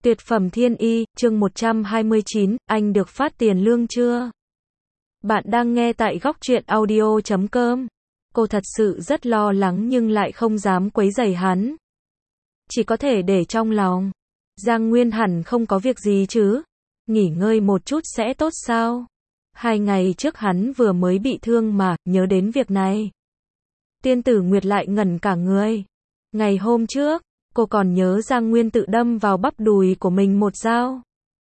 Tuyệt phẩm thiên y, chương 129, anh được phát tiền lương chưa? Bạn đang nghe tại góc truyện audio.com. Cô thật sự rất lo lắng nhưng lại không dám quấy rầy hắn. Chỉ có thể để trong lòng. Giang Nguyên hẳn không có việc gì chứ? Nghỉ ngơi một chút sẽ tốt sao? 2 ngày trước hắn vừa mới bị thương mà, nhớ đến việc này. Tiên tử Nguyệt lại ngẩn cả người. Ngày hôm trước, cô còn nhớ Giang Nguyên tự đâm vào bắp đùi của mình một dao.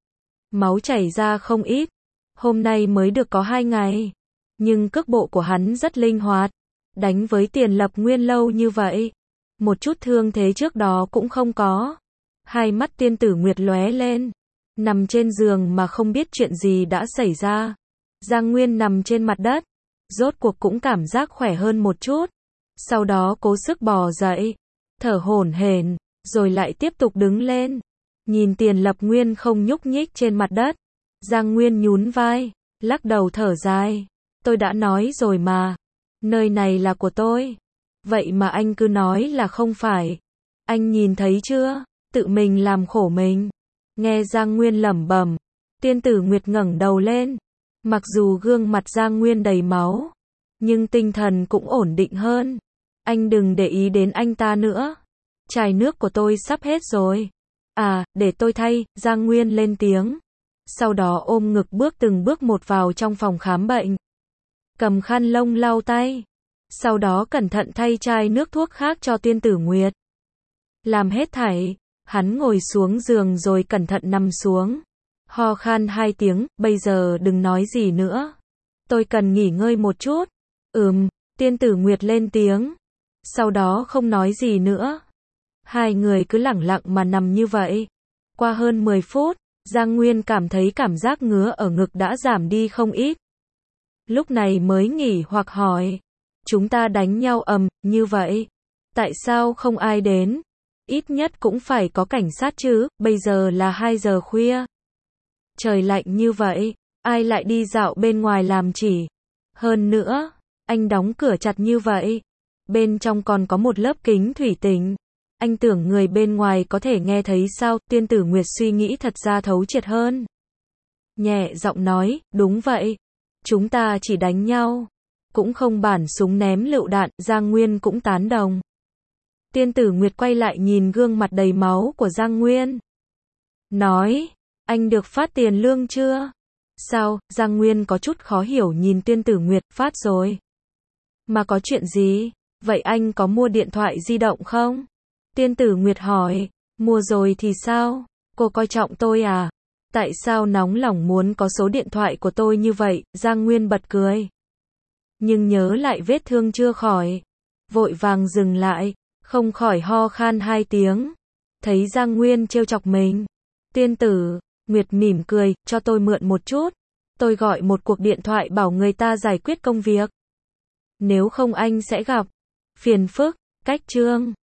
Máu chảy ra không ít. Hôm nay mới được có 2 ngày. Nhưng cước bộ của hắn rất linh hoạt. Đánh với Tiền Lập Nguyên lâu như vậy. Một chút thương thế trước đó cũng không có. Hai mắt tiên tử Nguyệt lóe lên. Nằm trên giường mà không biết chuyện gì đã xảy ra. Giang Nguyên nằm trên mặt đất. Rốt cuộc cũng cảm giác khỏe hơn một chút. Sau đó cố sức bò dậy. Thở hổn hển, rồi lại tiếp tục đứng lên. Nhìn Tiền Lập Nguyên không nhúc nhích trên mặt đất. Giang Nguyên nhún vai, lắc đầu thở dài. Tôi đã nói rồi mà. Nơi này là của tôi. Vậy mà anh cứ nói là không phải. Anh nhìn thấy chưa? Tự mình làm khổ mình. Nghe Giang Nguyên lẩm bẩm. Tiên tử Nguyệt ngẩng đầu lên. Mặc dù gương mặt Giang Nguyên đầy máu, nhưng tinh thần cũng ổn định hơn. Anh đừng để ý đến anh ta nữa. Chai nước của tôi sắp hết rồi. À, để tôi thay, Giang Nguyên lên tiếng. Sau đó ôm ngực bước từng bước một vào trong phòng khám bệnh. Cầm khăn lông lau tay. Sau đó cẩn thận thay chai nước thuốc khác cho tiên tử Nguyệt. Làm hết thảy, hắn ngồi xuống giường rồi cẩn thận nằm xuống. Ho khan 2 tiếng, bây giờ đừng nói gì nữa. Tôi cần nghỉ ngơi một chút. Tiên tử Nguyệt lên tiếng. Sau đó không nói gì nữa. Hai người cứ lẳng lặng mà nằm như vậy. Qua hơn 10 phút, Giang Nguyên cảm thấy cảm giác ngứa ở ngực đã giảm đi không ít. Lúc này mới nghỉ hoặc hỏi. Chúng ta đánh nhau như vậy. Tại sao không ai đến? Ít nhất cũng phải có cảnh sát chứ, bây giờ là 2 giờ khuya. Trời lạnh như vậy, ai lại đi dạo bên ngoài làm chỉ. Hơn nữa, anh đóng cửa chặt như vậy. Bên trong còn có một lớp kính thủy tinh. Anh tưởng người bên ngoài có thể nghe thấy sao? Tiên tử Nguyệt suy nghĩ thật ra thấu triệt hơn. Nhẹ giọng nói, đúng vậy. Chúng ta chỉ đánh nhau. Cũng không bản súng ném lựu đạn, Giang Nguyên cũng tán đồng. Tiên tử Nguyệt quay lại nhìn gương mặt đầy máu của Giang Nguyên. Nói, anh được phát tiền lương chưa? Sao? Giang Nguyên có chút khó hiểu nhìn tiên tử Nguyệt, phát rồi. Mà có chuyện gì? Vậy anh có mua điện thoại di động không? Tiên tử Nguyệt hỏi, mua rồi thì sao? Cô coi trọng tôi à? Tại sao nóng lòng muốn có số điện thoại của tôi như vậy? Giang Nguyên bật cười. Nhưng nhớ lại vết thương chưa khỏi. Vội vàng dừng lại, không khỏi ho khan 2 tiếng. Thấy Giang Nguyên trêu chọc mình. Tiên tử Nguyệt mỉm cười, cho tôi mượn một chút. Tôi gọi một cuộc điện thoại bảo người ta giải quyết công việc. Nếu không anh sẽ gặp phiền phức. Cách chương